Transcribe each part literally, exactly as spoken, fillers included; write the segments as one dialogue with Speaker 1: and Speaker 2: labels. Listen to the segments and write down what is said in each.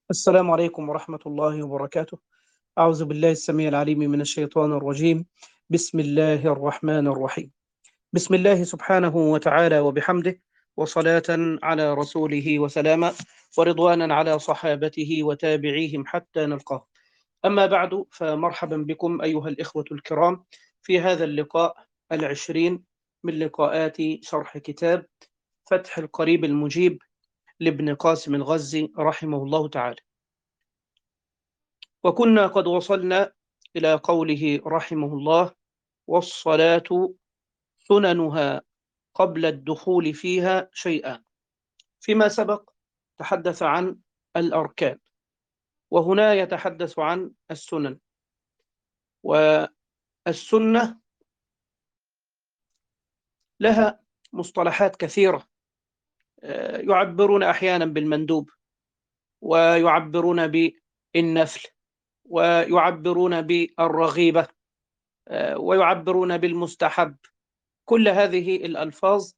Speaker 1: السلام عليكم ورحمة الله وبركاته. أعوذ بالله السميع العليم من الشيطان الرجيم. بسم الله الرحمن الرحيم. بسم الله سبحانه وتعالى وبحمده، وصلاة على رسوله وسلاما، ورضوانا على صحابته وتابعيهم حتى نلقاه. أما بعد، فمرحبا بكم أيها الإخوة الكرام في هذا اللقاء العشرين من لقاءات شرح كتاب فتح القريب المجيب لابن قاسم الغزي رحمه الله تعالى. وكنا قد وصلنا إلى قوله رحمه الله: والصلاة سننها قبل الدخول فيها شيئا. فيما سبق تحدث عن الأركان، وهنا يتحدث عن السنن. والسنة لها مصطلحات كثيرة، يعبرون أحيانا بالمندوب، ويعبرون بالنفل، ويعبرون بالرغيبة، ويعبرون بالمستحب. كل هذه الألفاظ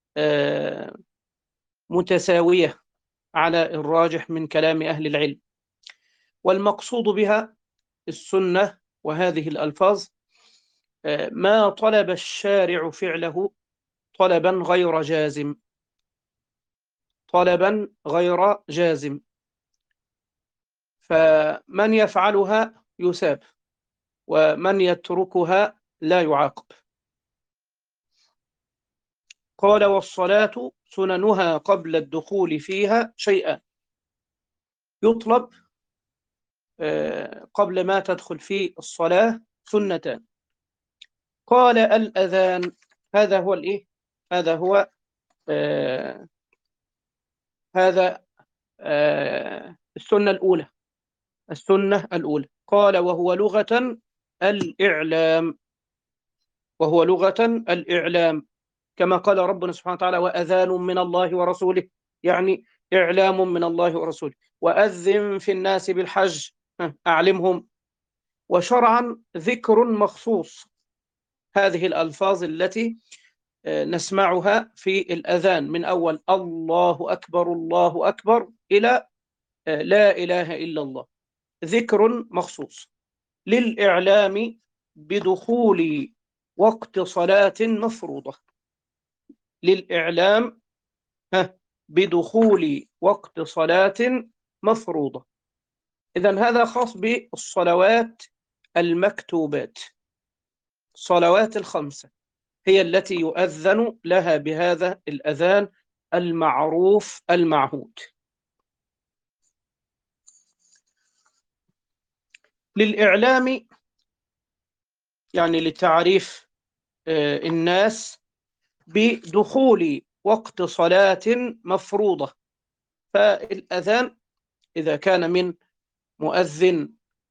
Speaker 1: متساوية على الراجح من كلام أهل العلم، والمقصود بها السنة وهذه الألفاظ ما طلب الشارع فعله طلبا غير جازم، طلبا غير جازم، فمن يفعلها يثاب، ومن يتركها لا يعاقب. قال: والصلاة سننها قبل الدخول فيها شيئا. يطلب قبل ما تدخل في الصلاة سنتان. قال: الأذان. هذا هو الإيه؟ هذا هو آه هذا آه السنة الأولى. السنة الأولى قال: وهو لغة الإعلام. وهو لغة الإعلام، كما قال ربنا سبحانه وتعالى: وأذان من الله ورسوله، يعني إعلام من الله ورسوله. وأذن في الناس بالحج، أعلمهم. وشرعا ذكر مخصوص، هذه الألفاظ التي نسمعها في الأذان من أول الله أكبر الله أكبر إلى لا إله إلا الله، ذكر مخصوص للإعلام بدخول وقت صلاة مفروضة. للإعلام بدخول وقت صلاة مفروضة. إذن هذا خاص بالصلوات المكتوبات. الصلوات الخمسة هي التي يؤذن لها بهذا الأذان المعروف المعهود. للإعلام يعني لتعريف الناس بدخول وقت صلاة مفروضة. فالأذان إذا كان من مؤذن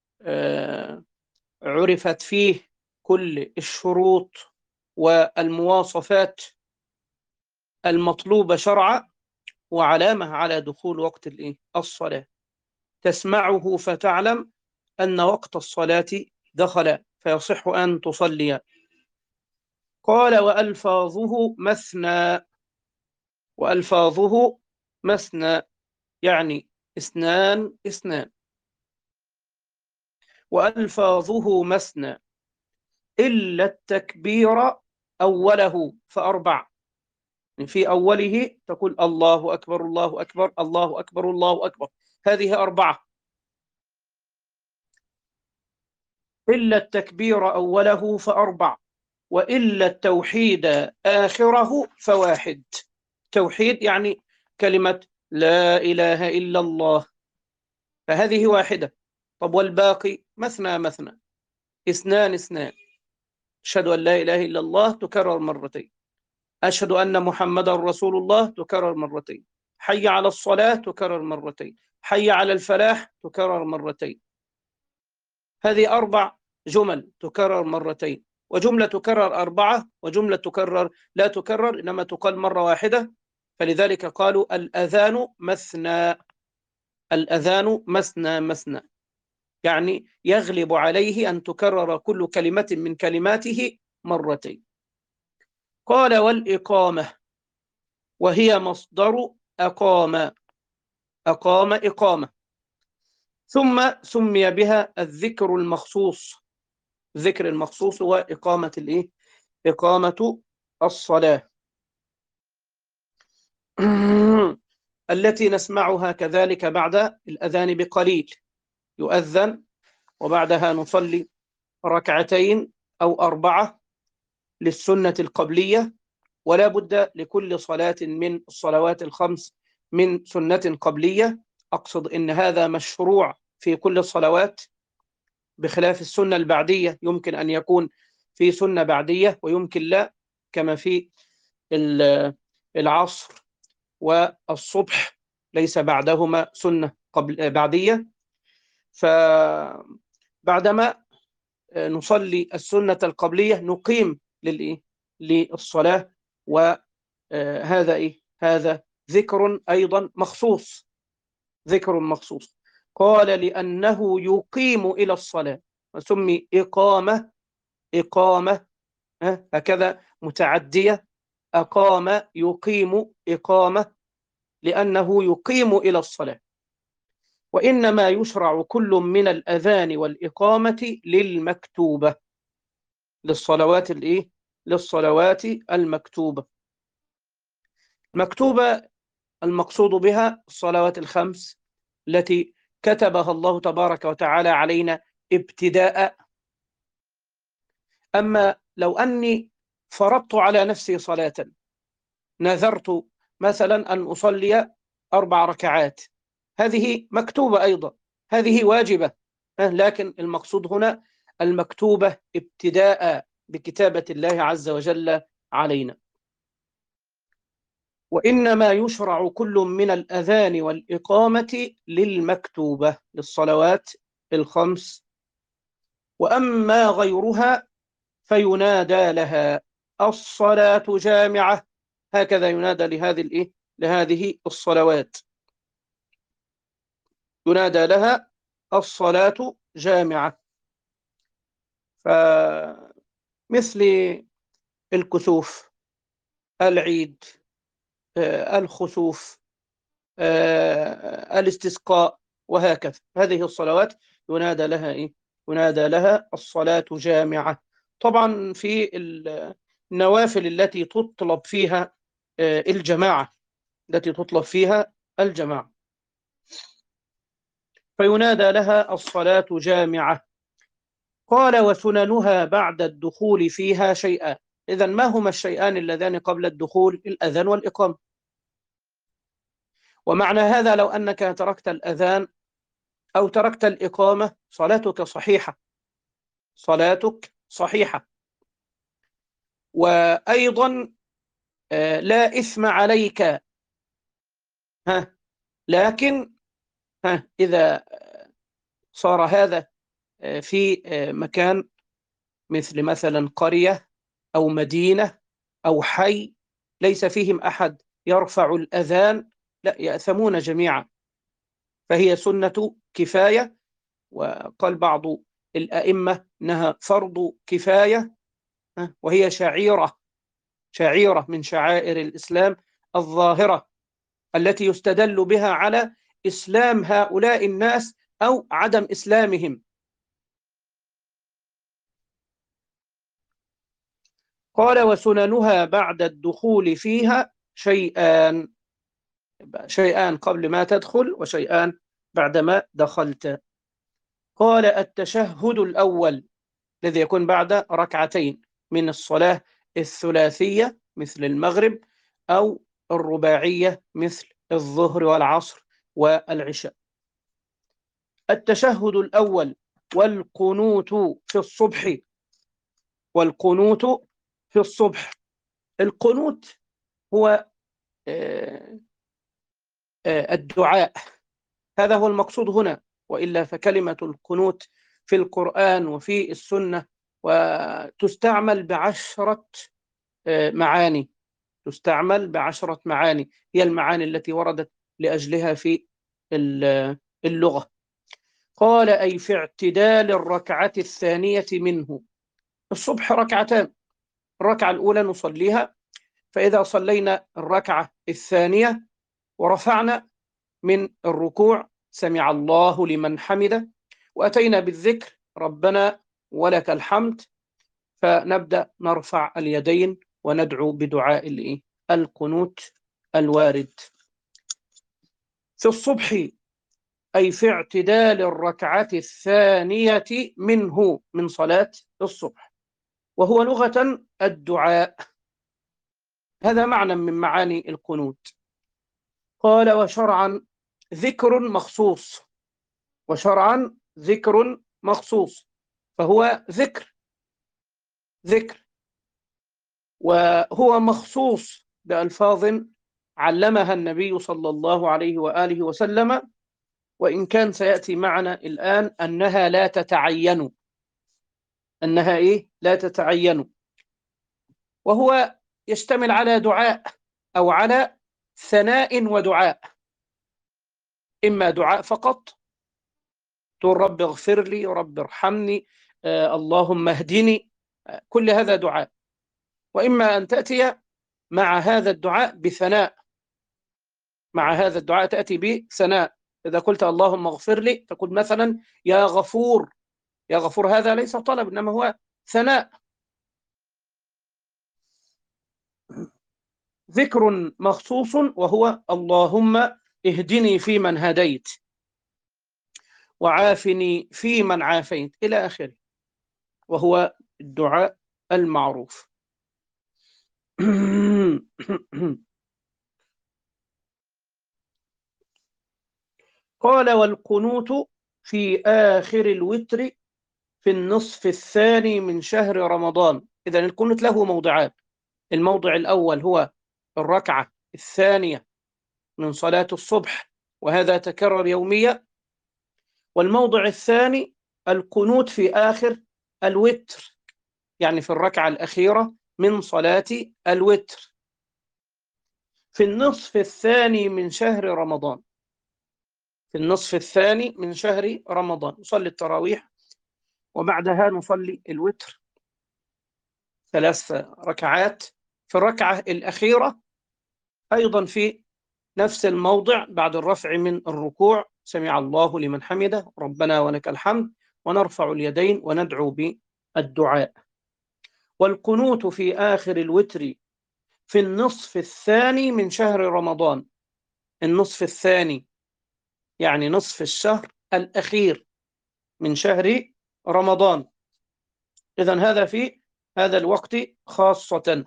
Speaker 1: عرفت فيه كل الشروط والمواصفات المطلوبة شرعا، وعلامة على دخول وقت الصلاة، تسمعه فتعلم أن وقت الصلاة دخل، فيصح أن تصلي. قال: وألفاظه مثنى. وألفاظه مثنى يعني اثنان اثنان. وألفاظه مثنى إلا التكبير أوله فأربع. في أوله تقول الله أكبر الله أكبر الله أكبر الله أكبر، هذه أربعة. إلا التكبير أوله فأربع، وإلا التوحيد آخره فواحد. توحيد يعني كلمة لا إله إلا الله، فهذه واحدة. طب والباقي مثنى مثنى، اثنان اثنان. أشهد أن لا إله إلا الله تكرر مرتين، أشهد أن محمد رسول الله تكرر مرتين، حي على الصلاة تكرر مرتين، حي على الفلاح تكرر مرتين. هذه أربع جمل تكرر مرتين، وجملة تكرر أربعة، وجملة تكرر لا تكرر إنما تقال مرة واحدة. فلذلك قالوا الأذان مثنى. الأذان مثنى مثنى يعني يغلب عليه أن تكرر كل كلمة من كلماته مرتين. قال: والإقامة، وهي مصدر أقام. أقام إقامة، ثم سمي بها الذكر المخصوص. الذكر المخصوص هو إقامة الإيه؟ إقامة الصلاة التي نسمعها كذلك بعد الأذان بقليل. يؤذن وبعدها نصلي ركعتين أو أربعة للسنة القبلية، ولا بد لكل صلاة من الصلوات الخمس من سنة قبلية. أقصد إن هذا مشروع في كل الصلوات، بخلاف السنة البعدية، يمكن أن يكون في سنة بعدية ويمكن لا، كما في العصر والصبح ليس بعدهما سنة قبل بعدية. فبعدما نصلي السنة القبلية نقيم للإيه؟ للصلاة. وهذا إيه؟ هذا ذكر أيضا مخصوص، ذكر مخصوص. قال لأنه يقيم إلى الصلاة، وسمي إقامة. إقامة هكذا متعدية، أقام يقيم إقامة، لأنه يقيم إلى الصلاة. وإنما يشرع كل من الأذان والإقامة للمكتوبة، للصلوات الإيه؟ للصلوات المكتوبة. المكتوبة المقصود بها الصلوات الخمس التي كتبها الله تبارك وتعالى علينا ابتداء. أما لو أني فرضت على نفسي صلاة، نذرت مثلا أن أصلي أربع ركعات، هذه مكتوبة أيضا، هذه واجبة، لكن المقصود هنا المكتوبة ابتداء بكتابة الله عز وجل علينا. وإنما يشرع كل من الأذان والإقامة للمكتوبة، للصلوات الخمس. وأما غيرها فينادى لها الصلاة جامعة، هكذا ينادى لهذه الإيه؟ لهذه الصلوات، ينادى لها الصلاة جامعة. فمثل الكسوف، العيد، الخسوف، الاستسقاء، وهكذا، هذه الصلوات ينادى لها إيه؟ ينادى لها الصلاة جامعة. طبعا في النوافل التي تطلب فيها الجماعة، التي تطلب فيها الجماعة، فينادى لها الصلاة جامعة. قال وسننها بعد الدخول فيها شيئان. إذن ما هما الشيئان اللذان قبل الدخول؟ الأذان والإقامة. ومعنى هذا لو أنك تركت الأذان أو تركت الإقامة صلاتك صحيحة، صلاتك صحيحة. وأيضا لا إثم عليك، ها لكن ها إذا صار هذا في مكان مثل مثلا قرية أو مدينة أو حي ليس فيهم أحد يرفع الأذان، لا، يأثمون جميعا. فهي سنة كفاية، وقال بعض الأئمة أنها فرض كفاية، وهي شعيرة، شعيرة من شعائر الإسلام الظاهرة التي يستدل بها على إسلام هؤلاء الناس أو عدم إسلامهم. قال وسننها بعد الدخول فيها شيئان، شيئان قبل ما تدخل وشيئان بعدما دخلت. قال التشهد الأول الذي يكون بعد ركعتين من الصلاة الثلاثية مثل المغرب، أو الرباعية مثل الظهر والعصر والعشاء. التشهد الأول والقنوت في الصبح، والقنوت في الصبح. القنوت هو الدعاء، هذا هو المقصود هنا، وإلا فكلمة القنوت في القرآن وفي السنة وتستعمل بعشرة معاني، تستعمل بعشرة معاني، هي المعاني التي وردت لأجلها في اللغة. قال أي في اعتدال الركعة الثانية منه. الصبح ركعتان، الركعة الأولى نصليها، فإذا صلينا الركعة الثانية ورفعنا من الركوع سمع الله لمن حمده، وأتينا بالذكر ربنا ولك الحمد، فنبدأ نرفع اليدين وندعو بدعاء الإيه؟ القنوت الوارد في الصبح، أي في اعتدال الركعة الثانية منه، من صلاة الصبح، وهو لغة الدعاء. هذا معنى من معاني القنوت. قال وشرعا ذكر مخصوص، وشرعا ذكر مخصوص، فهو ذكر ذكر وهو مخصوص بألفاظ علمها النبي صلى الله عليه وآله وسلم، وإن كان سيأتي معنا الآن أنها لا تتعين، أنها إيه؟ لا تتعين. وهو يشتمل على دعاء أو على ثناء ودعاء، إما دعاء فقط، تقول رب اغفر لي، رب ارحمني، آه اللهم اهدني، آه كل هذا دعاء. وإما أن تأتي مع هذا الدعاء بثناء، مع هذا الدعاء تأتي بثناء. إذا قلت اللهم اغفر لي، تقول مثلا يا غفور. يا غفور هذا ليس طلب، إنما هو ثناء. ذكر مخصوص وهو اللهم اهدني فيمن هديت، وعافني فيمن عافيت، إلى آخره، وهو الدعاء المعروف. قال والقنوت في آخر الوتر في النصف الثاني من شهر رمضان. إذن القنوت له موضعان، الموضع الأول هو الركعة الثانية من صلاة الصبح، وهذا تكرر يوميا. والموضع الثاني القنوت في آخر الوتر، يعني في الركعة الأخيرة من صلاة الوتر في النصف الثاني من شهر رمضان. في النصف الثاني من شهر رمضان نصلي التراويح، وبعدها نصلي الوتر ثلاث ركعات. في الركعة الأخيرة أيضا في نفس الموضع بعد الرفع من الركوع، سمع الله لمن حمده ربنا ولك الحمد، ونرفع اليدين وندعو بالدعاء. والقنوت في آخر الوتر في النصف الثاني من شهر رمضان. النصف الثاني يعني نصف الشهر الأخير من شهر رمضان. إذن هذا في هذا الوقت خاصة،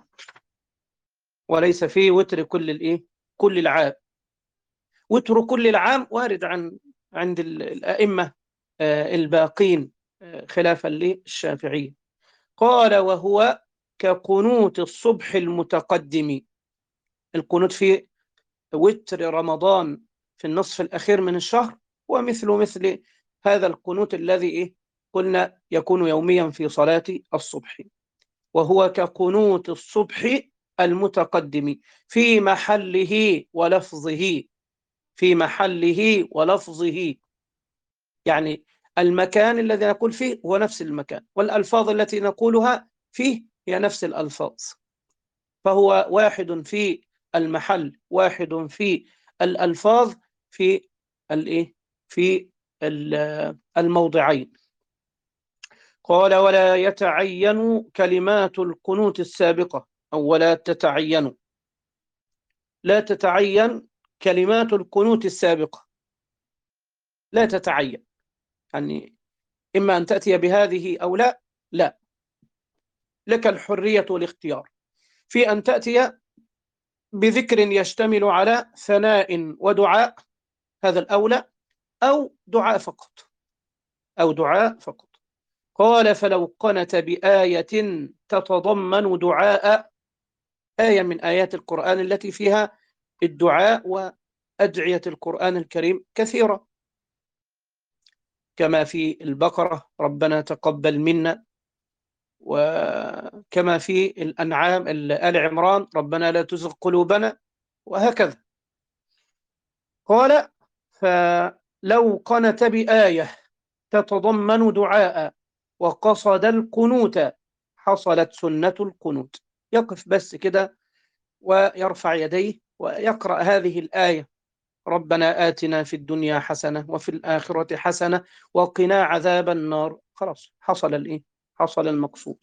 Speaker 1: وليس في وتر كل الإيه؟ كل العام. وتر كل العام وارد عن عند الأئمة الباقين خلافا للشافعي. قال وهو كقنوت الصبح المتقدم. القنوت في وتر رمضان في النصف الأخير من الشهر ومثل مثل هذا القنوت الذي إيه؟ قلنا يكون يوميا في صلاة الصبح، وهو كقنوت الصبح المتقدم في محله ولفظه. في محله ولفظه يعني المكان الذي نقول فيه هو نفس المكان، والألفاظ التي نقولها فيه هي نفس الألفاظ، فهو واحد في المحل، واحد في الألفاظ، في الإيه؟ في الموضعين. قال ولا يتعين كلمات القنوت السابقة، أو ولا تتعين، لا تتعين كلمات القنوت السابقة، لا تتعين، يعني إما أن تأتي بهذه أو لا، لا، لك الحرية والاختيار في أن تأتي بذكر يشتمل على ثناء ودعاء، هذا الأولى، أو دعاء فقط، أو دعاء فقط. قال فلو قنت بآية تتضمن دعاء، آية من آيات القرآن التي فيها الدعاء، وأدعية القرآن الكريم كثيرة، كما في البقرة ربنا تقبل منا، وكما في الأنعام آل عمران ربنا لا تزغ قلوبنا، وهكذا. قال فلو قنت بآية تتضمن دعاء وقصد القنوت حصلت سنة القنوت. يقف بس كده ويرفع يديه ويقرأ هذه الآية ربنا آتنا في الدنيا حسنة وفي الآخرة حسنة وقنا عذاب النار. خلاص حصل الإيه؟ حصل المقصود.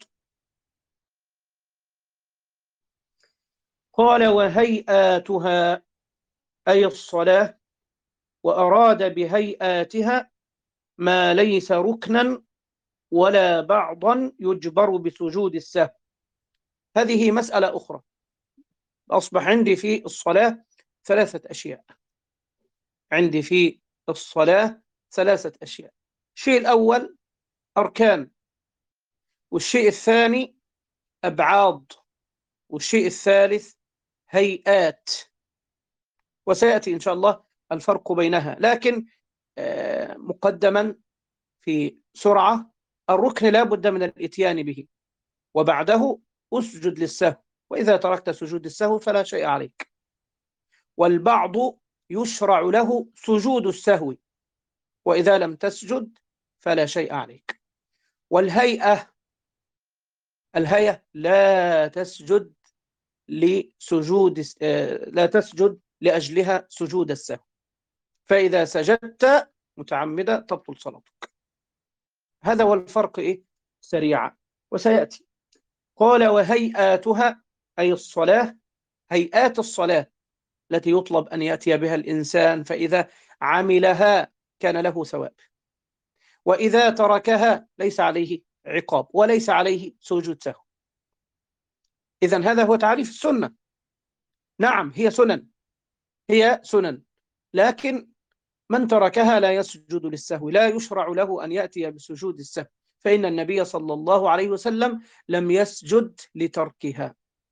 Speaker 1: قال وهيئاتها أي الصلاة، وأراد بهيئاتها ما ليس ركنا ولا بعضا يجبر بسجود السهو. هذه مسألة أخرى. أصبح عندي في الصلاة ثلاثة أشياء. عندي في الصلاة ثلاثة أشياء. الشيء الأول أركان، والشيء الثاني أبعاد، والشيء الثالث هيئات، وسيأتي إن شاء الله الفرق بينها. لكن مقدما في سرعة، الركن لا بد من الإتيان به، وبعده أسجد للسهو، وإذا تركت سجود السهو فلا شيء عليك. والبعض يشرع له سجود السهو، وإذا لم تسجد فلا شيء عليك. والهيئة، الهيئة لا تسجد لسجود لا تسجد لأجلها سجود السهو، فإذا سجدت متعمدا تبطل صلاتك. هذا هو الفرق إيه؟ سريعا وسيأتي. قال وهيئاتها أي الصلاة، هيئات الصلاة التي يطلب أن يأتي بها الإنسان، فإذا عملها كان له ثواب، وإذا تركها ليس عليه عقاب وليس عليه سجود سهو. إذن هذا هو تعريف السنة. نعم هي سنن، هي سنن، لكن من تركها لا يسجد للسهو، لا يشرع له أن يأتي بسجود السهو، فإن النبي صلى الله عليه وسلم لم يسجد لتركها.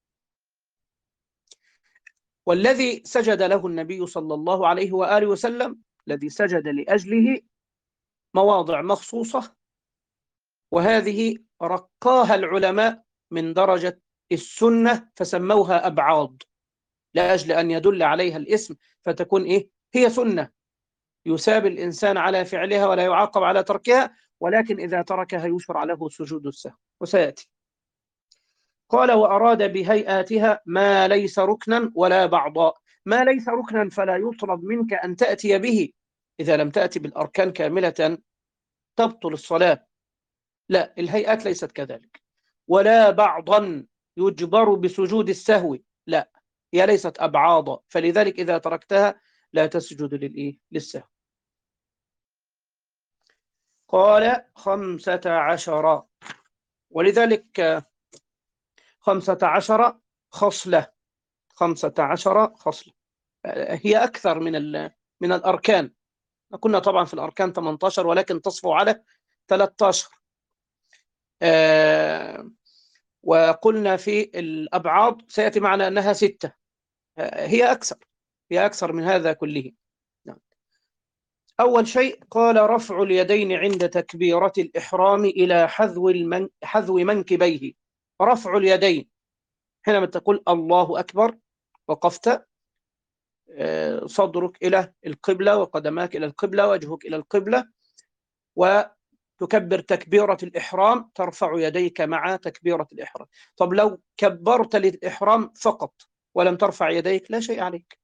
Speaker 1: والذي سجد له النبي صلى الله عليه وآله وسلم، الذي سجد لأجله مواضع مخصوصة، وهذه رقاها العلماء من درجة السنة فسموها أبعاد، لأجل أن يدل عليها الاسم فتكون إيه؟ هي سنة يساب الإنسان على فعلها ولا يعاقب على تركها، ولكن إذا تركها يشرع له سجود السهو، وسيأتي. قال وأراد بهيئاتها ما ليس ركنا ولا بعضا. ما ليس ركنا فلا يطلب منك أن تأتي به، إذا لم تأتي بالأركان كاملة تبطل الصلاة، لا، الهيئات ليست كذلك. ولا بعضا يجبر بسجود السهو، لا، هي ليست أبعاضا، فلذلك إذا تركتها لا تسجد للإيه؟ للسهو. قال خمسة عشر، ولذلك خمسة عشر خصلة، خمسة عشر خصلة، هي أكثر من من الأركان. كنا طبعا في الأركان ثمانية عشر، ولكن تصفو على ثلاثة عشر. آه وقلنا في الأبعاد سيأتي معنا أنها ستة، آه هي أكثر، هي أكثر من هذا كله. نعم. أول شيء قال رفع اليدين عند تكبيرة الإحرام إلى حذو المن... حذو منكبيه. رفع اليدين حينما تقول الله أكبر وقفت، صدرك إلى القبلة وقدماك إلى القبلة وجهك إلى القبلة، وتكبر تكبيرة الإحرام، ترفع يديك مع تكبيرة الإحرام. طب لو كبرت للإحرام فقط ولم ترفع يديك لا شيء عليك.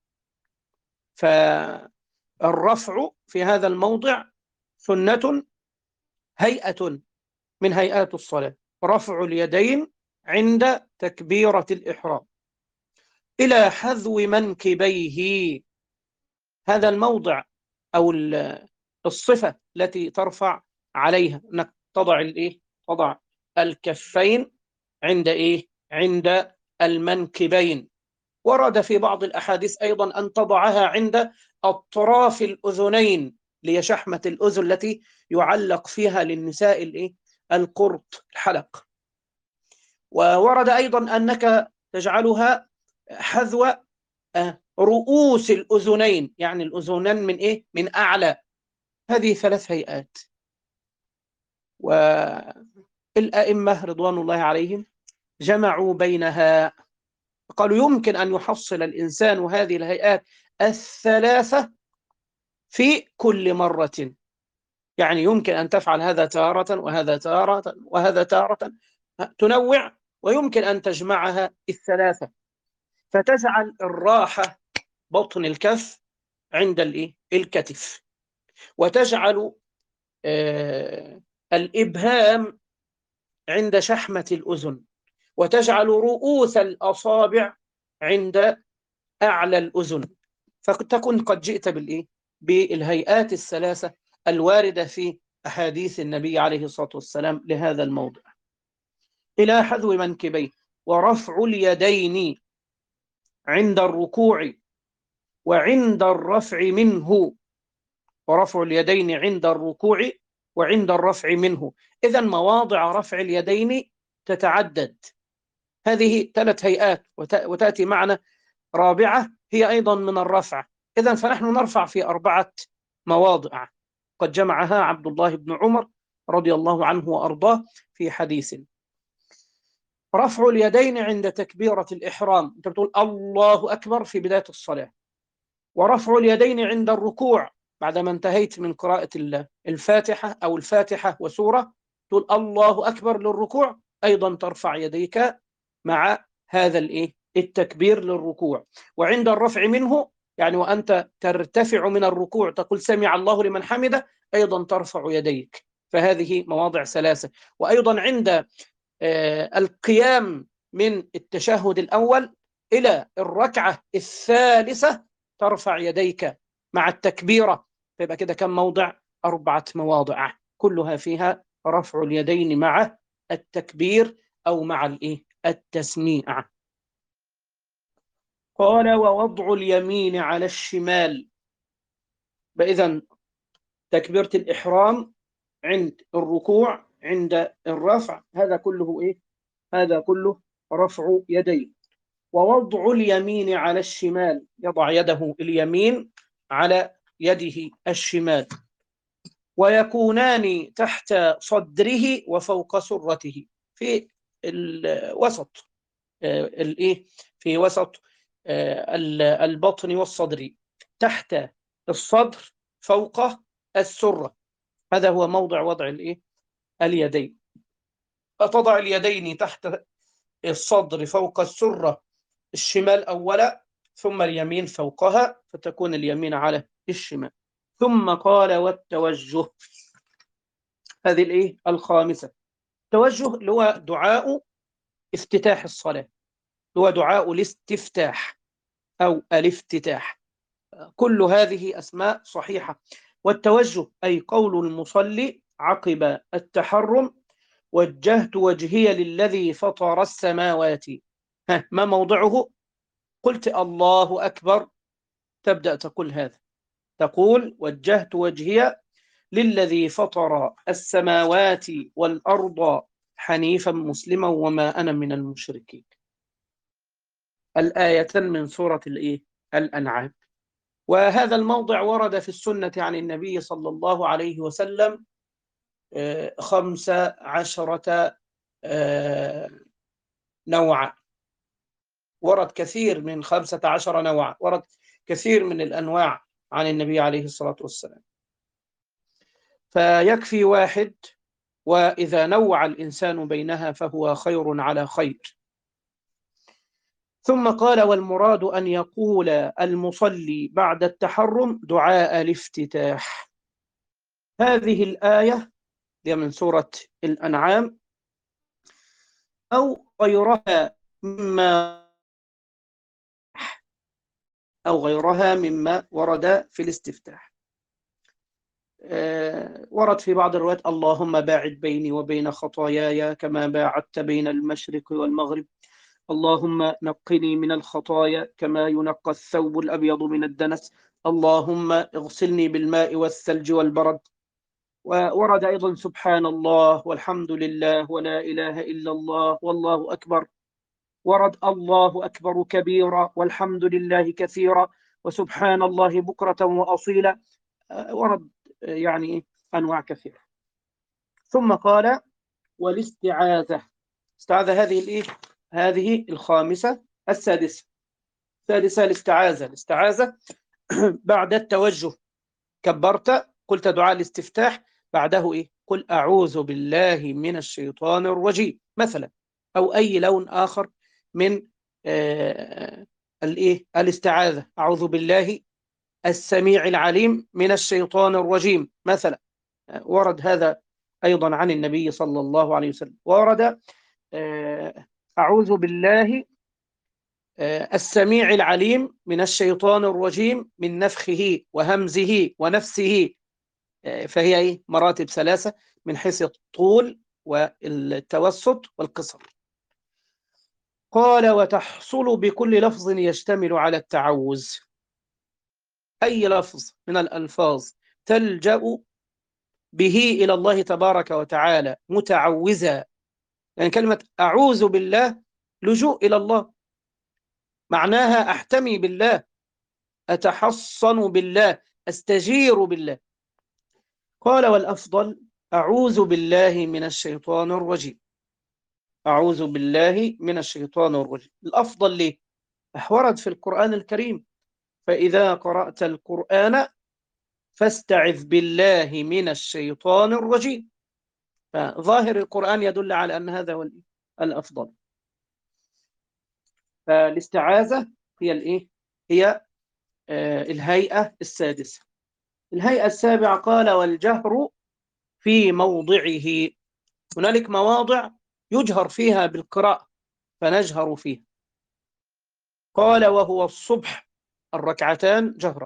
Speaker 1: فالرفع في هذا الموضع سنة، هيئة من هيئات الصلاة، رفع اليدين عند تكبيرة الإحرام إلى حذو منكبيه. هذا الموضع أو الصفة التي ترفع عليها أنك تضع الإيه؟ تضع الكفين عند إيه؟ عند المنكبين. ورد في بعض الأحاديث أيضا أن تضعها عند أطراف الأذنين، لي شحمة الأذن التي يعلق فيها للنساء الإيه؟ القرط، الحلق. وورد أيضا أنك تجعلها حذو رؤوس الأذنين، يعني الأذنين من إيه؟ من أعلى. هذه ثلاث هيئات، والأئمة رضوان الله عليهم جمعوا بينها، قالوا يمكن أن يحصل الإنسان هذه الهيئات الثلاثة في كل مرة، يعني يمكن أن تفعل هذا تارة وهذا تارة وهذا تارة، تنوع، ويمكن أن تجمعها الثلاثة، فتجعل الراحة بطن الكف عند الإيه؟ الكتف، وتجعل آه الإبهام عند شحمة الأذن، وتجعل رؤوس الأصابع عند أعلى الأذن، فتكون قد جئت بالإيه؟ بالهيئات الثلاثة الواردة في أحاديث النبي عليه الصلاة والسلام لهذا الموضع. إلى حذو منكبيه، ورفع اليدين عند الركوع وعند الرفع منه، ورفع اليدين عند الركوع وعند الرفع منه. إذن مواضع رفع اليدين تتعدد، هذه ثلاث هيئات، وتأتي معنا رابعة هي أيضا من الرفع. إذن فنحن نرفع في أربعة مواضع قد جمعها عبد الله بن عمر رضي الله عنه وأرضاه في حديث. رفع اليدين عند تكبيرة الإحرام، أنت بتقول الله أكبر في بداية الصلاة، ورفع اليدين عند الركوع بعدما انتهيت من قراءة الفاتحة أو الفاتحة وسورة، تقول الله أكبر للركوع، أيضا ترفع يديك مع هذا الإيه؟ التكبير للركوع. وعند الرفع منه، يعني وأنت ترتفع من الركوع تقول سمع الله لمن حمده، أيضا ترفع يديك. فهذه مواضع ثلاثة. وأيضا عند القيام من التشهد الأول إلى الركعة الثالثة ترفع يديك مع التكبيرة، فيبقى كده كم موضع؟ أربعة مواضع كلها فيها رفع اليدين مع التكبير أو مع الإيه؟ التسميع. قال ووضع اليمين على الشمال، فإذا تكبيرة الإحرام عند الركوع عند الرفع هذا كله إيه؟ هذا كله رفع يدين. ووضع اليمين على الشمال، يضع يده اليمين على يده الشمال، ويكونان تحت صدره وفوق سرته، في الوسط الايه في وسط البطن والصدر، تحت الصدر فوق السرة، هذا هو موضع وضع الايه اليدين. فتضع اليدين تحت الصدر فوق السرة الشمال أولا، ثم اليمين فوقها، فتكون اليمين على الشمال. ثم قال والتوجه، هذه الايه الخامسة. التوجه اللي هو دعاء افتتاح الصلاة، هو دعاء الاستفتاح أو الافتتاح، كل هذه أسماء صحيحة. والتوجه أي قول المصلي عقب التحرم وجهت وجهي للذي فطر السماوات. ها ما موضعه؟ قلت الله أكبر، تبدأ تقول هذا، تقول وجهت وجهي للذي فطر السماوات والأرض حنيفا مسلما وما أنا من المشركين. الآية من سورة الإيه؟ الأنعام. وهذا الموضع ورد في السنة عن النبي صلى الله عليه وسلم خمس عشرة نوعا، ورد كثير من خمسة عشر نوعا، ورد كثير من الأنواع عن النبي عليه الصلاة والسلام، فيكفي واحد، وإذا نوع الإنسان بينها فهو خير على خير. ثم قال والمراد أن يقول المصلي بعد التحرم دعاء الافتتاح. هذه الآية هي من سورة الأنعام أو غيرها مما أو غيرها مما ورد في الاستفتاح. أه ورد في بعض الروايات اللهم باعد بيني وبين خطاياي كما باعدت بين المشرق والمغرب، اللهم نقني من الخطايا كما ينقى الثوب الأبيض من الدنس، اللهم اغسلني بالماء والثلج والبرد. وورد أيضا سبحان الله والحمد لله ولا إله إلا الله والله أكبر. ورد الله أكبر كبيرا والحمد لله كثيرا وسبحان الله بكرة وأصيلا. ورد يعني أنواع كثيرة. ثم قال والاستعاذة. استعاذة هذه الإيه؟ هذه الخامسة. السادسة السادسة الاستعاذة. الاستعاذة بعد التوجه كبرت قلت دعاء الاستفتاح، بعده إيه؟ قل أعوذ بالله من الشيطان الرجيم مثلا، أو أي لون آخر من آه الإيه؟ الاستعاذة. أعوذ بالله السميع العليم من الشيطان الرجيم مثلا. ورد هذا أيضا عن النبي صلى الله عليه وسلم. ورد أعوذ بالله السميع العليم من الشيطان الرجيم من نفخه وهمزه ونفسه. فهي مراتب ثلاثة من حيث الطول والتوسط والقصر. قال وتحصل بكل لفظ يشتمل على التعوذ. أي لفظ من الألفاظ تلجأ به إلى الله تبارك وتعالى متعوذا، يعني كلمة أعوذ بالله لجوء إلى الله، معناها أحتمي بالله، أتحصن بالله، أستجير بالله. قال والأفضل أعوذ بالله من الشيطان الرجيم. أعوذ بالله من الشيطان الرجيم. الأفضل ليه؟ ورد في القرآن الكريم فإذا قرأت القرآن فاستعذ بالله من الشيطان الرجيم. فظاهر القرآن يدل على أن هذا هو الأفضل. فالاستعاذة هي الإيه؟ هي آه الهيئة السادسة. الهيئة السابعة قال والجهر في موضعه. هنالك مواضع يجهر فيها بالقراءة فنجهر فيها. قال وهو الصبح الركعتان جهرا،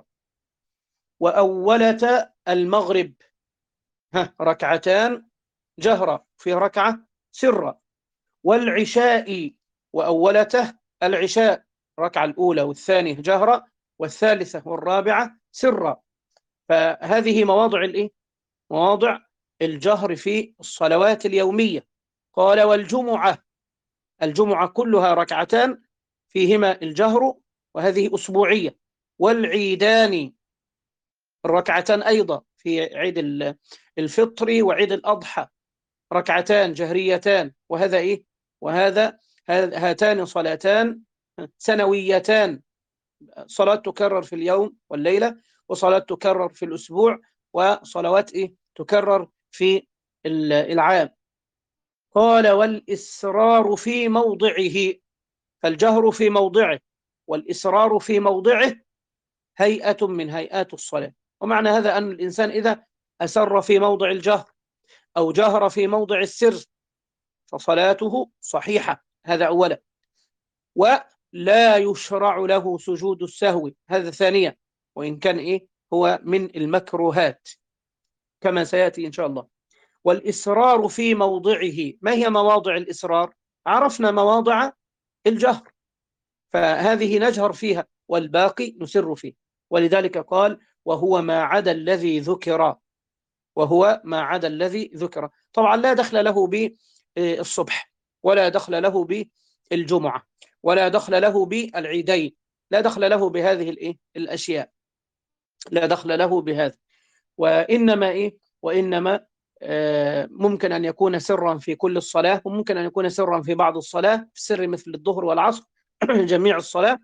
Speaker 1: وأولة المغرب ها ركعتان جهرا في ركعة سرا، والعشاء وأولته العشاء الركعة الأولى والثانية جهرا والثالثة والرابعة سرا. فهذه مواضع الإيه؟ مواضع الجهر في الصلوات اليومية. قال والجمعة، الجمعة كلها ركعتان فيهما الجهر وهذه أسبوعية. والعيدان الركعتان أيضا في عيد الفطر وعيد الأضحى ركعتان جهريتان، وهذا إيه؟ وهذا هاتان صلاتان سنويتان، صلاة تكرر في اليوم والليلة، وصلاة تكرر في الأسبوع، وصلوات إيه؟ تكرر في العام. قال والإسرار في موضعه، فالجهر في موضعه والإسرار في موضعه هيئة من هيئات الصلاة. ومعنى هذا أن الإنسان إذا أسر في موضع الجهر أو جهر في موضع السر فصلاته صحيحة، هذا أولا. ولا يشرع له سجود السهو، هذا ثانيا، وإن كان إيه هو من المكروهات كما سيأتي إن شاء الله. والإسرار في موضعه، ما هي مواضع الإسرار؟ عرفنا مواضع الجهر فهذه نجهر فيها والباقي نسر فيه. ولذلك قال وهو ما عدا الذي ذكر، وهو ما عدا الذي ذكر. طبعا لا دخل له بالصبح، ولا دخل له بالجمعة، ولا دخل له بالعيدين، لا دخل له بهذه الإيه؟ الأشياء، لا دخل له بهذا. وإنما إيه؟ وإنما آه ممكن أن يكون سرا في كل الصلاة، وممكن أن يكون سرا في بعض الصلاة، في السر مثل الظهر والعصر جميع الصلاة،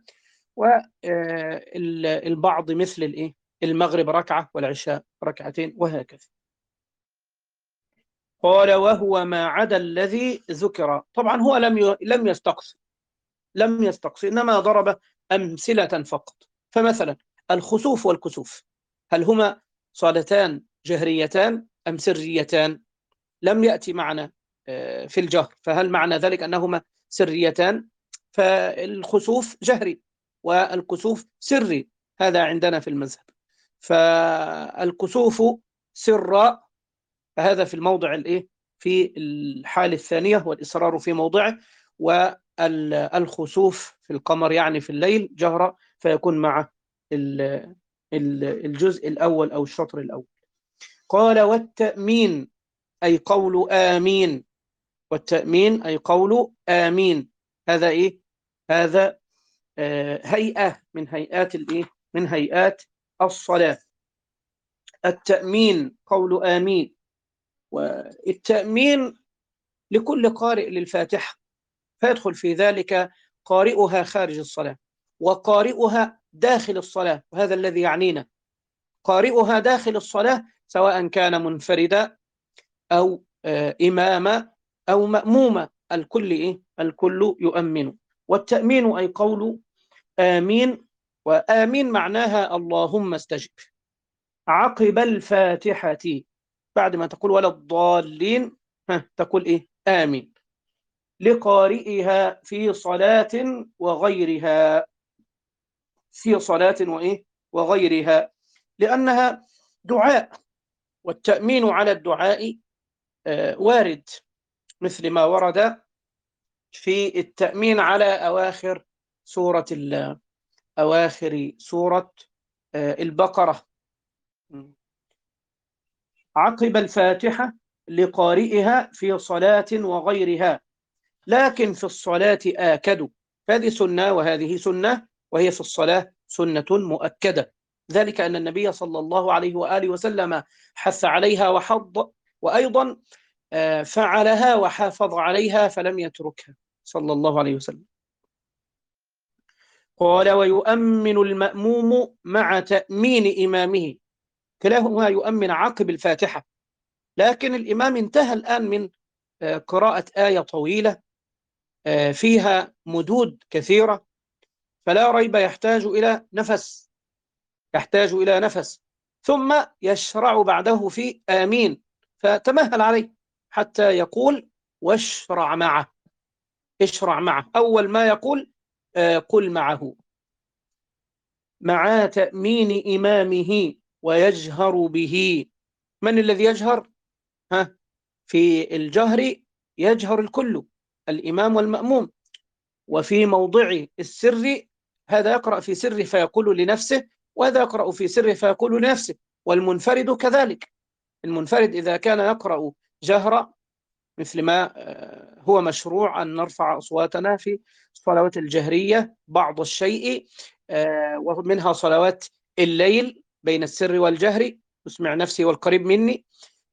Speaker 1: والبعض مثل الإيه؟ المغرب ركعة والعشاء ركعتين وهكذا. قال وهو ما عدا الذي ذكر. طبعا هو لم لم يستقصي لم يستقصي إنما ضرب أمثلة فقط. فمثلا الخسوف والكسوف هل هما صلاتان جهريتان أم سريتان؟ لم يأتي معنا في الجهر، فهل معنى ذلك أنهما سريتان؟ فالخسوف جهري والكسوف سري، هذا عندنا في المذهب. فالكسوف سرا فهذا في الموضع الايه؟ في الحالة الثانية، والإصرار في موضعه. والخسوف في القمر يعني في الليل جهرا، فيكون مع الجزء الأول أو الشطر الأول. قال والتأمين أي قول آمين، والتأمين أي قول آمين. هذا إيه؟ هذا آه هيئة من هيئات الإيه؟ من هيئات الصلاة. التأمين قول آمين. والتأمين لكل قارئ للفاتحة، فيدخل في ذلك قارئها خارج الصلاة وقارئها داخل الصلاة، وهذا الذي يعنينا. قارئها داخل الصلاة سواء كان منفردا أو آه إماما أو مأموما، الكل إيه؟ الكل يؤمن. والتأمين أي قول آمين وآمين معناها اللهم استجب. عقب الفاتحة بعد ما تقول ولا الضالين ها تقول إيه؟ آمين. لقارئها في صلاة وغيرها، في صلاة وإيه وغيرها، لأنها دعاء، والتأمين على الدعاء وارد، مثل ما ورد في التأمين على أواخر سورة أواخر سورة البقرة. عقب الفاتحة لقارئها في صلاة وغيرها، لكن في الصلاة آكد، هذه سنة وهذه سنة، وهي في الصلاة سنة مؤكدة، ذلك أن النبي صلى الله عليه وآله وسلم حث عليها وحض، وأيضا فعلها وحافظ عليها فلم يتركها صلى الله عليه وسلم. قال ويؤمن المأموم مع تأمين إمامه، كلاهما يؤمن عقب الفاتحة، لكن الإمام انتهى الآن من قراءة آية طويلة فيها مدود كثيرة، فلا ريب يحتاج إلى نفس، يحتاج إلى نفس، ثم يشرع بعده في آمين، فتمهل عليه حتى يقول واشرع معه، اشرع معه، أول ما يقول قل معه مع تأمين إمامه ويجهر به. من الذي يجهر؟ ها في الجهر يجهر الكل، الإمام والمأموم، وفي موضع السر هذا يقرأ في سره فيقول لنفسه، وهذا يقرأ في سره فيقول لنفسه، والمنفرد كذلك. المنفرد إذا كان يقرأ جهرا مثل ما هو مشروع أن نرفع أصواتنا في الصلوات الجهرية بعض الشيء، ومنها صلوات الليل بين السر والجهر، أسمع نفسي والقريب مني،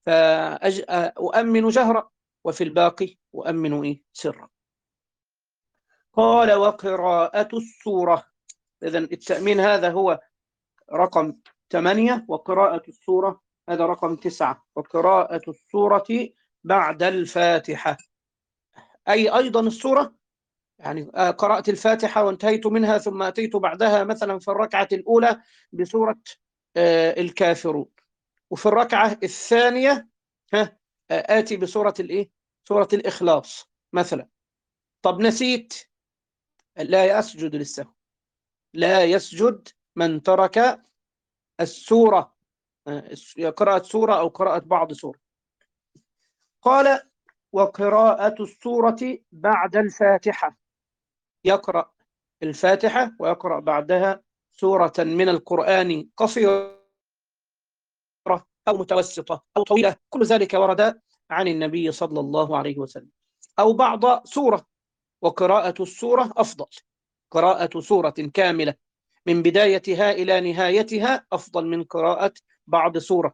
Speaker 1: فأؤمن جهرا، وفي الباقي أؤمن إيه سرا. قال وقراءة السورة، إذن التأمين هذا هو رقم ثمانية، وقراءة السورة هذا رقم تسعة. وقراءة السورة بعد الفاتحة، أي أيضا السورة، يعني قرأت الفاتحة وانتهيت منها ثم أتيت بعدها مثلا في الركعة الأولى بسورة الكافرون، وفي الركعة الثانية آتي بسورة الإيه؟ سورة الإخلاص مثلا. طب نسيت، لا يسجد للسهو، لا يسجد من ترك السورة، قراءة سورة أو قراءة بعض سورة. قال وقراءة السورة بعد الفاتحة، يقرأ الفاتحة ويقرأ بعدها سورة من القرآن قصيرة أو متوسطة أو طويلة، كل ذلك ورد عن النبي صلى الله عليه وسلم، أو بعض سورة. وقراءة السورة أفضل، قراءة سورة كاملة من بدايتها إلى نهايتها أفضل من قراءة بعض سورة.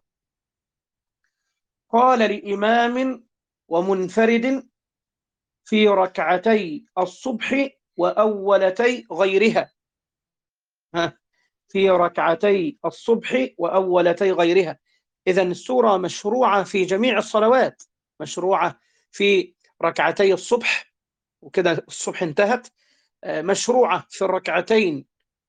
Speaker 1: قال لإمام ومنفرد في ركعتي الصبح وأولتي غيرها، ها في ركعتي الصبح وأولتي غيرها. إذن السورة مشروعة في جميع الصلوات، مشروعة في ركعتي الصبح وكده الصبح انتهت، مشروعة في الركعتين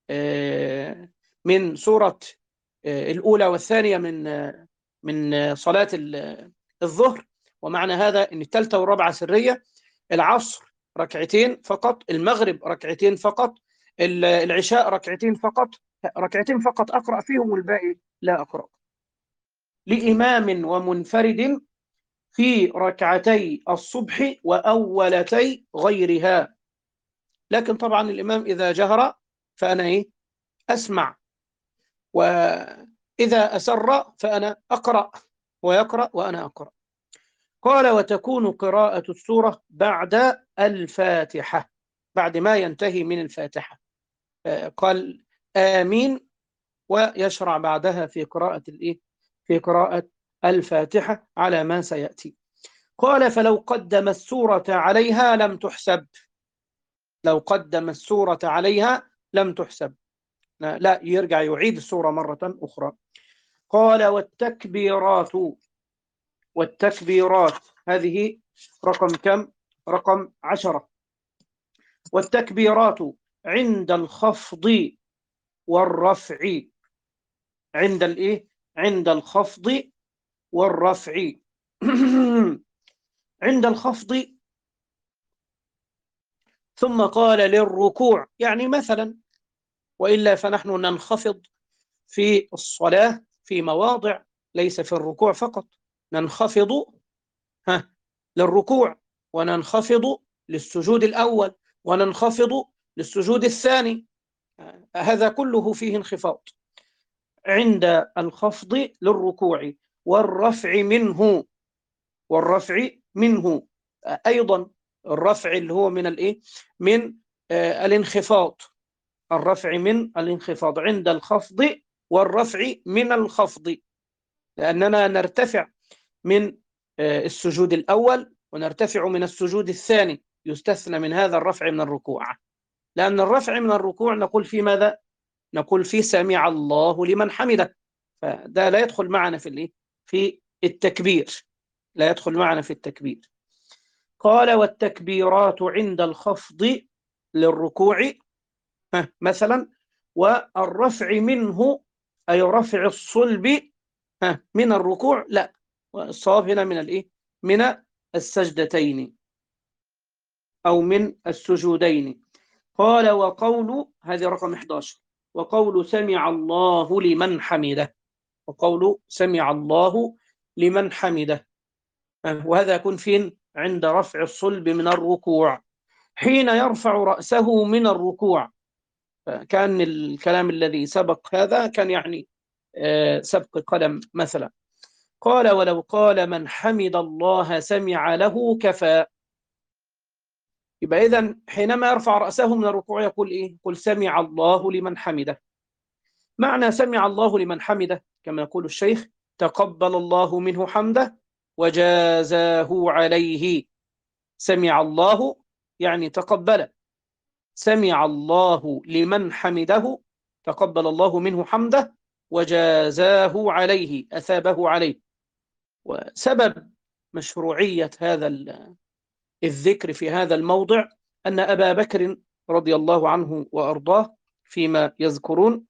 Speaker 1: من سورة الأولى والثانية من من صلاة الظهر، ومعنى هذا أن الثالثة والرابعة سرية، العصر ركعتين فقط، المغرب ركعتين فقط، العشاء ركعتين فقط، ركعتين فقط أقرأ فيهم والباقي لا أقرأ. لإمام ومنفرد في ركعتي الصبح وأولتي غيرها، لكن طبعا الإمام إذا جهر فأنا إيه أسمع، وإذا أسر فأنا أقرأ ويقرأ وأنا أقرأ. قال وتكون قراءة السورة بعد الفاتحة، بعد ما ينتهي من الفاتحة، قال آمين ويشرع بعدها في قراءة الإيه؟ في قراءة الفاتحة على ما سيأتي. قال فلو قدم السورة عليها لم تحسب، لو قدم السورة عليها لم تحسب، لا يرجع يعيد السورة مرة أخرى. قال والتكبيرات، والتكبيرات هذه رقم كم؟ رقم عشرة. والتكبيرات عند الخفض والرفع. عند الإيه؟ عند الخفض والرفع. عند الخفض ثم قال للركوع، يعني مثلا وإلا فنحن ننخفض في الصلاة في مواضع، ليس في الركوع فقط. ننخفض ها للركوع، وننخفض للسجود الأول، وننخفض للسجود الثاني، هذا كله فيه انخفاض. عند الخفض للركوع والرفع منه، والرفع منه أيضا، الرفع اللي هو من الإيه؟ من آه الانخفاض، الرفع من الانخفاض عند الخفض والرفع من الخفض، لأننا نرتفع من آه السجود الأول ونرتفع من السجود الثاني، يستثنى من هذا الرفع من الركوع، لأن الرفع من الركوع نقول في ماذا؟ نقول في سمع الله لمن حمده، فده لا يدخل معنا في الإيه؟ في التكبير، لا يدخل معنا في التكبير. قال والتكبيرات عند الخفض للركوع مثلا، والرفع منه أي رفع الصلب من الركوع، لا، الصواب هنا من الإيه؟ من السجدتين أو من السجودين. قال وقول، هذه رقم إحدى عشر، وقول سمع الله لمن حمده، وقول سمع الله لمن حمده، وهذا يكون فين؟ عند رفع الصلب من الركوع، حين يرفع رأسه من الركوع. كان الكلام الذي سبق هذا كان يعني سبق قدم مثلا. قال ولو قال من حمد الله سمع له كفى. يبقى إذن حينما يرفع رأسه من الركوع يقول إيه؟ قل سمع الله لمن حمده. معنى سمع الله لمن حمده كما يقول الشيخ: تقبل الله منه حمده وجازاه عليه. سمع الله يعني تقبل، سمع الله لمن حمده، تقبل الله منه حمده وجازاه عليه، أثابه عليه. وسبب مشروعية هذا الذكر في هذا الموضع أن أبا بكر رضي الله عنه وأرضاه فيما يذكرون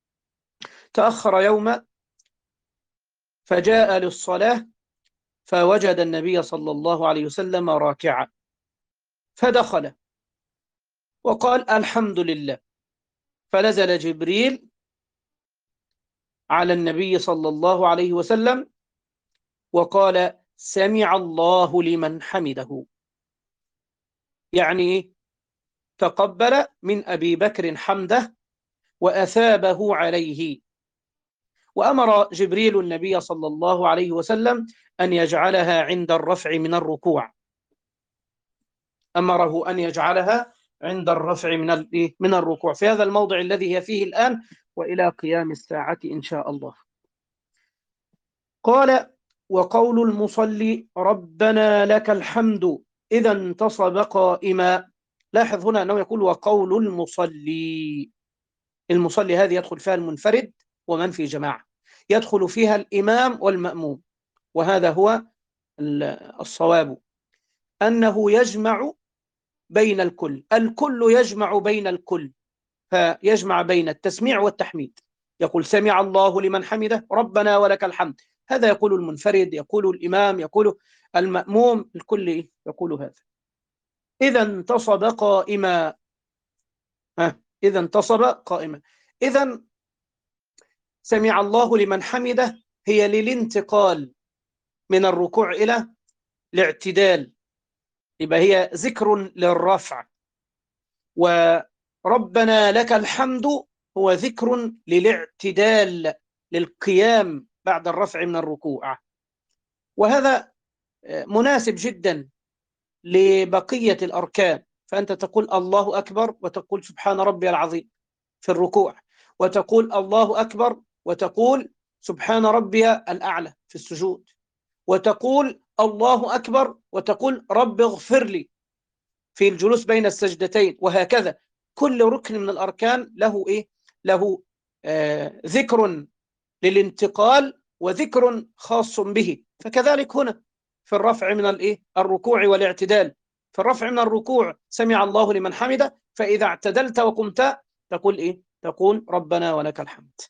Speaker 1: تأخر يوما فجاء للصلاة فوجد النبي صلى الله عليه وسلم راكعا، فدخل وقال الحمد لله، فنزل جبريل على النبي صلى الله عليه وسلم وقال سمع الله لمن حمده، يعني تقبل من أبي بكر حمده وأثابه عليه. وأمر جبريل النبي صلى الله عليه وسلم أن يجعلها عند الرفع من الركوع، أمره أن يجعلها عند الرفع من من الركوع في هذا الموضع الذي هي فيه الآن وإلى قيام الساعة إن شاء الله. قال وقول المصلي ربنا لك الحمد إذا انتصب قائما. لاحظ هنا أنه يقول وقول المصلي، المصلي هذه يدخل فيها المنفرد ومن في جماعة، يدخل فيها الإمام والمأموم، وهذا هو الصواب أنه يجمع بين الكل، الكل يجمع بين الكل، فيجمع بين التسميع والتحميد، يقول سمع الله لمن حمده ربنا ولك الحمد، هذا يقول المنفرد، يقول الإمام، يقول المأموم، الكل يقول هذا. إذا انتصب قائما، ها إذا انتصب قائما، إذا سمع الله لمن حمده هي للانتقال من الركوع إلى الاعتدال، يبقى هي ذكر للرفع، وربنا لك الحمد هو ذكر للاعتدال للقيام بعد الرفع من الركوع، وهذا مناسب جدا لبقية الأركان. فأنت تقول الله أكبر وتقول سبحان ربي العظيم في الركوع، وتقول الله أكبر وتقول سبحان ربي الأعلى في السجود، وتقول الله أكبر وتقول رب اغفر لي في الجلوس بين السجدتين، وهكذا كل ركن من الأركان له إيه؟ له آه ذكر للانتقال وذكر خاص به. فكذلك هنا في الرفع من الإيه؟ الركوع والاعتدال، في الرفع من الركوع سمع الله لمن حمده، فإذا اعتدلت وقمت تقول إيه؟ تقول ربنا ولك الحمد.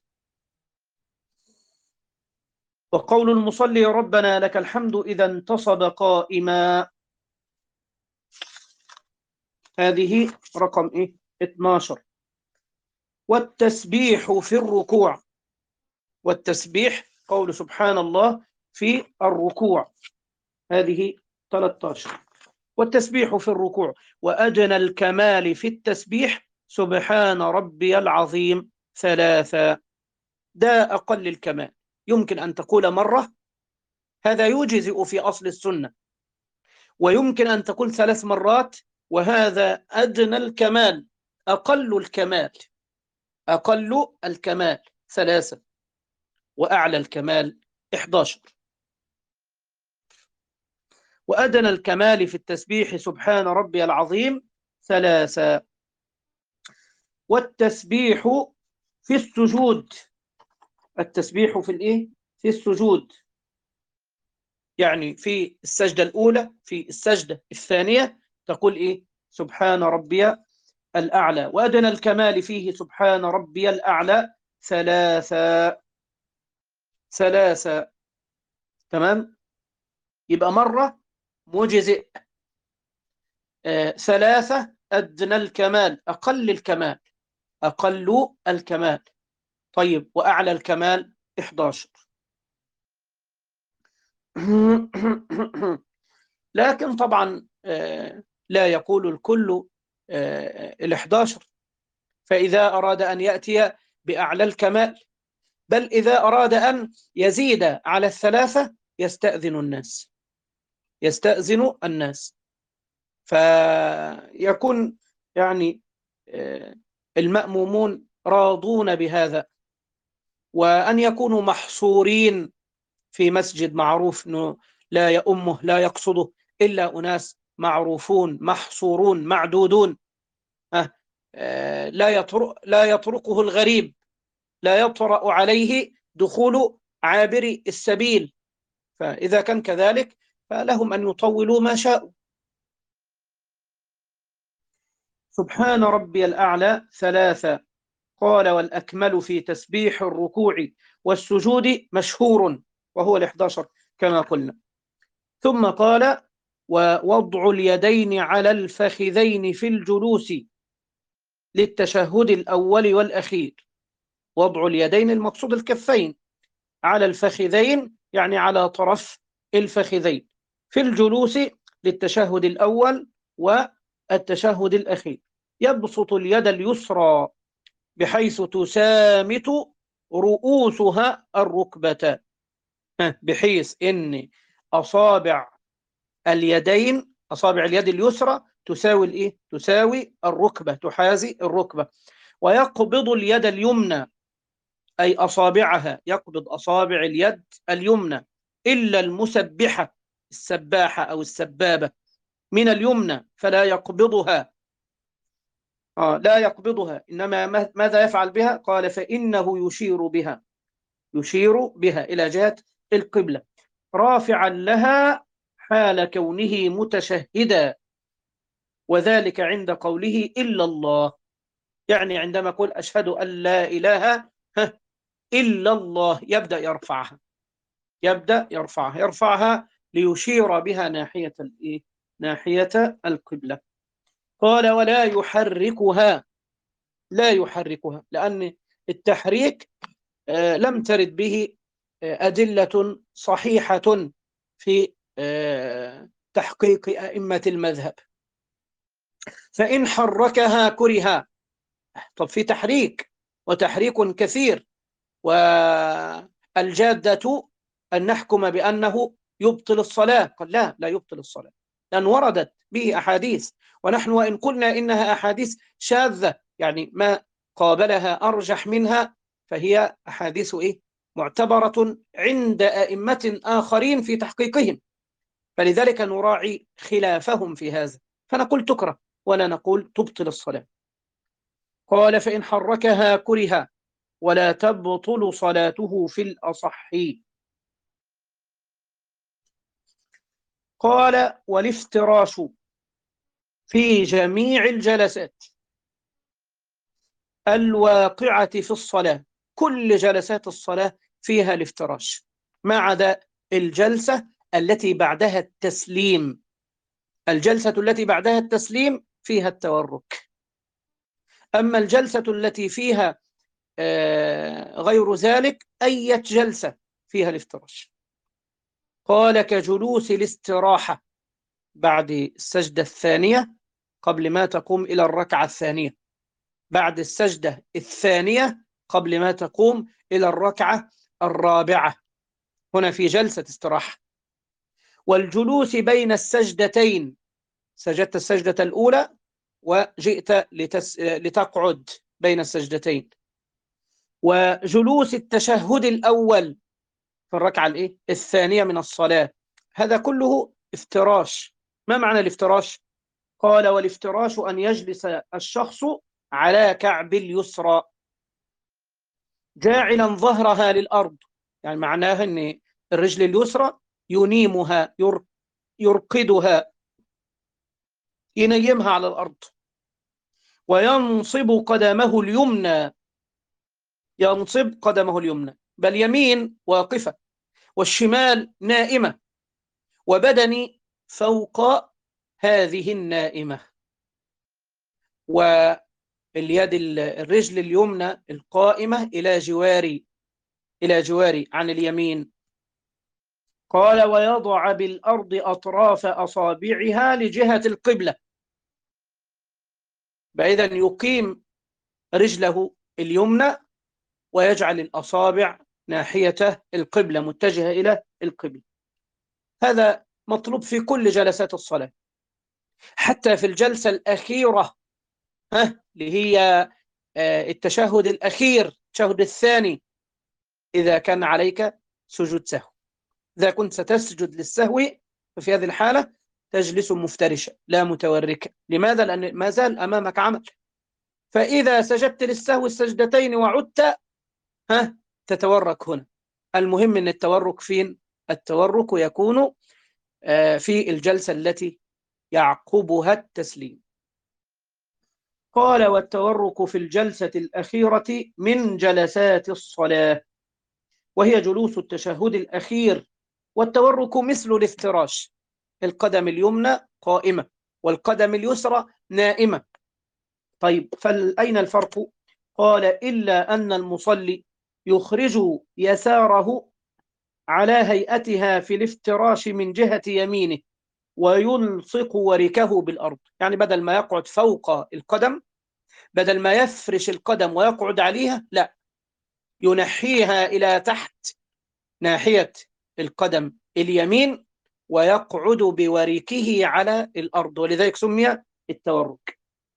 Speaker 1: وقول المصلي ربنا لك الحمد إذا انتصب قائما، هذه رقم إيه؟ اثناشر. والتسبيح في الركوع، والتسبيح قول سبحان الله في الركوع، هذه ثلاثة عشر. والتسبيح في الركوع وأدنى الكمال في التسبيح سبحان ربي العظيم ثلاثة، ده أقل الكمال، يمكن أن تقول مرة، هذا يجزئ في أصل السنة، ويمكن أن تقول ثلاث مرات، وهذا أدنى الكمال، أقل الكمال، أقل الكمال ثلاثة، وأعلى الكمال إحدى عشر. وأدنى الكمال في التسبيح سبحان ربي العظيم ثلاثة. والتسبيح في السجود، التسبيح في الإيه؟ في السجود، يعني في السجدة الأولى، في السجدة الثانية تقول إيه؟ سبحان ربي الأعلى. وأدنى الكمال فيه سبحان ربي الأعلى ثلاثة، ثلاثة. تمام؟ يبقى مرة مجزئ، آه ثلاثة أدنى الكمال، أقل الكمال، أقل الكمال. طيب وأعلى الكمال إحدى عشر. لكن طبعا آه لا يقول الكل آه الإحدى عشر، فإذا أراد أن يأتي بأعلى الكمال، بل إذا أراد أن يزيد على الثلاثة يستأذن الناس، يستأذن الناس، فيكون يعني المأمومون راضون بهذا، وأن يكونوا محصورين في مسجد معروف أنه لا يؤمه لا يقصده إلا أناس معروفون محصورون معدودون، لا يطرق لا يطرقه الغريب، لا يطرأ عليه دخول عابر السبيل، فإذا كان كذلك فلهم أن يطولوا ما شاءوا. سبحان ربي الأعلى ثلاثة. قال والأكمل في تسبيح الركوع والسجود مشهور، وهو الإحدى عشر كما قلنا. ثم قال ووضع اليدين على الفخذين في الجلوس للتشهد الأول والأخير. وضع اليدين المقصود الكفين على الفخذين، يعني على طرف الفخذين في الجلوس للتشهد الأول والتشهد الأخير. يبسط اليد اليسرى بحيث تسامت رؤوسها الركبتان، بحيث إن أصابع اليدين، أصابع اليد اليسرى تساوي الإيه؟ تساوي الركبة، تحاذي الركبة. ويقبض اليد اليمنى، أي أصابعها، يقبض أصابع اليد اليمنى إلا المسبحة، السباحة أو السبابة من اليمنى فلا يقبضها، آه لا يقبضها، إنما ماذا يفعل بها؟ قال فإنه يشير بها، يشير بها إلى جهة القبلة، رافعا لها حال كونه متشهدا، وذلك عند قوله إلا الله، يعني عندما يقول أشهد أن لا إله إلا الله يبدأ يرفعها، يبدأ يرفعها يرفعها ليشير بها ناحية الإيه؟ ناحية القبلة. قال ولا يحركها، لا يحركها، لأن التحريك لم ترد به أدلة صحيحة في تحقيق أئمة المذهب، فإن حركها كره. طب في تحريك، وتحريك كثير، والجادة أن نحكم بأنه يبطل الصلاة، قال لا لا يبطل الصلاة، لأن وردت به أحاديث، ونحن وإن قلنا إنها أحاديث شاذة يعني ما قابلها أرجح منها، فهي أحاديث إيه؟ معتبرة عند أئمة آخرين في تحقيقهم، فلذلك نراعي خلافهم في هذا، فنقول تكره ولا نقول تبطل الصلاة. قال فإن حركها كره ولا تبطل صلاته في الأصح. قال والافتراش في جميع الجلسات، الواقعة في الصلاة، كل جلسات الصلاة فيها الافتراش ما عدا الجلسة التي بعدها التسليم. الجلسة التي بعدها التسليم فيها التورك. أما الجلسة التي فيها غير ذلك أي جلسة فيها الافتراش. قال كجلوس الاستراحة بعد السجدة الثانية قبل ما تقوم إلى الركعة الثانية، بعد السجدة الثانية قبل ما تقوم إلى الركعة الرابعة، هنا في جلسة استراحة. والجلوس بين السجدتين، سجدت السجدة الأولى وجئت لتس... لتقعد بين السجدتين. وجلوس التشهد الأول في الركعة الإيه؟ الثانية من الصلاة، هذا كله افتراش. ما معنى الافتراش؟ قال والافتراش أن يجلس الشخص على كعب اليسرى جاعلا ظهرها للأرض، يعني معناها أن الرجل اليسرى ينيمها يرقدها ينيمها على الأرض، وينصب قدمه اليمنى، ينصب قدمه اليمنى بل يمين واقفة والشمال نائمة، وبدني فوق هذه النائمة، واليد الرجل اليمنى القائمة إلى جواري إلى جواري عن اليمين. قال ويضع بالأرض أطراف أصابعها لجهة القبلة، فإذا يقيم رجله اليمنى ويجعل الأصابع ناحية القبلة متجهة إلى القبلة. هذا مطلوب في كل جلسات الصلاة، حتى في الجلسة الأخيرة ها اللي هي التشهد الأخير، التشهد الثاني، إذا كان عليك سجود سهو، إذا كنت ستسجد للسهو ففي هذه الحالة تجلس مفترشا لا متوركا. لماذا؟ لأن ما زال أمامك عمل. فإذا سجدت للسهو السجدتين وعدت ها تتورك هنا. المهم أن التورك فين؟ التورك يكون في الجلسة التي يعقبها التسليم. قال والتورك في الجلسة الأخيرة من جلسات الصلاة، وهي جلوس التشهد الأخير. والتورك مثل الافتراش، القدم اليمنى قائمة والقدم اليسرى نائمة. طيب فأين الفرق؟ قال إلا أن المصلي يخرج يساره على هيئتها في الافتراش من جهة يمينه ويلصق وركه بالأرض، يعني بدل ما يقعد فوق القدم، بدل ما يفرش القدم ويقعد عليها، لا، ينحيها إلى تحت ناحية القدم اليمين ويقعد بوركه على الأرض، ولذلك سمي التورك.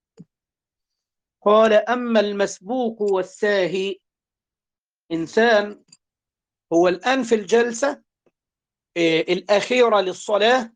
Speaker 1: قال أما المسبوق والساهي، إنسان هو الآن في الجلسة الأخيرة للصلاة،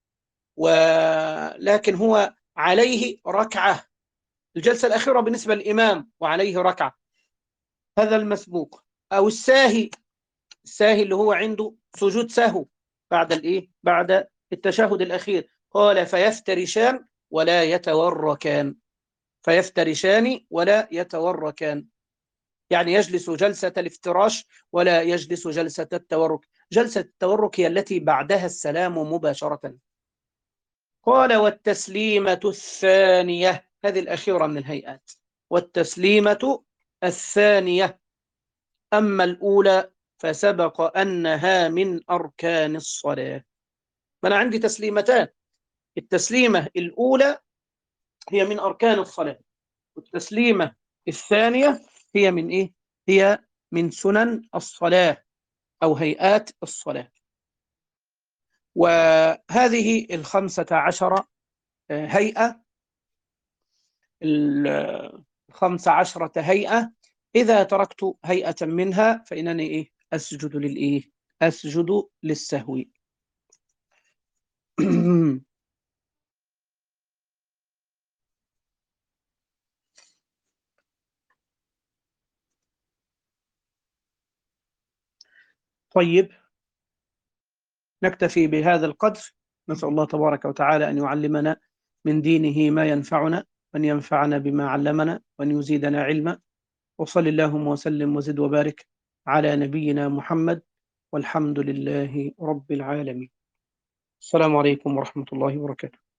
Speaker 1: ولكن هو عليه ركعة، الجلسة الأخيرة بالنسبة للإمام وعليه ركعة، هذا المسبوق. أو الساهي، الساهي اللي هو عنده سجود سهو بعد الإيه؟ بعد التشهد الأخير. قال فيفترشان ولا يتوركان، فيفترشان ولا يتوركان، يعني يجلس جلسة الافتراش ولا يجلس جلسة التورك. جلسة التورك هي التي بعدها السلام مباشرة. قال والتسليمة الثانية، هذه الأخيرة من الهيئات، والتسليمة الثانية. أما الأولى فسبق أنها من أركان الصلاة. أنا عندي تسليمتان، التسليمة الأولى هي من أركان الصلاة، والتسليمة الثانية هي من إيه؟ هي من سنن الصلاة أو هيئات الصلاة. وهذه الخمسة عشر هيئة، الخمسة عشرة هيئة، إذا تركت هيئة منها فإنني إيه؟ أسجد للإيه؟ أسجد للسهو. طيب نكتفي بهذا القدر. نسأل الله تبارك وتعالى أن يعلمنا من دينه ما ينفعنا وأن ينفعنا بما علمنا وأن يزيدنا علما. وصل اللهم وسلم وزد وبارك على نبينا محمد، والحمد لله رب العالمين. السلام عليكم ورحمة الله وبركاته.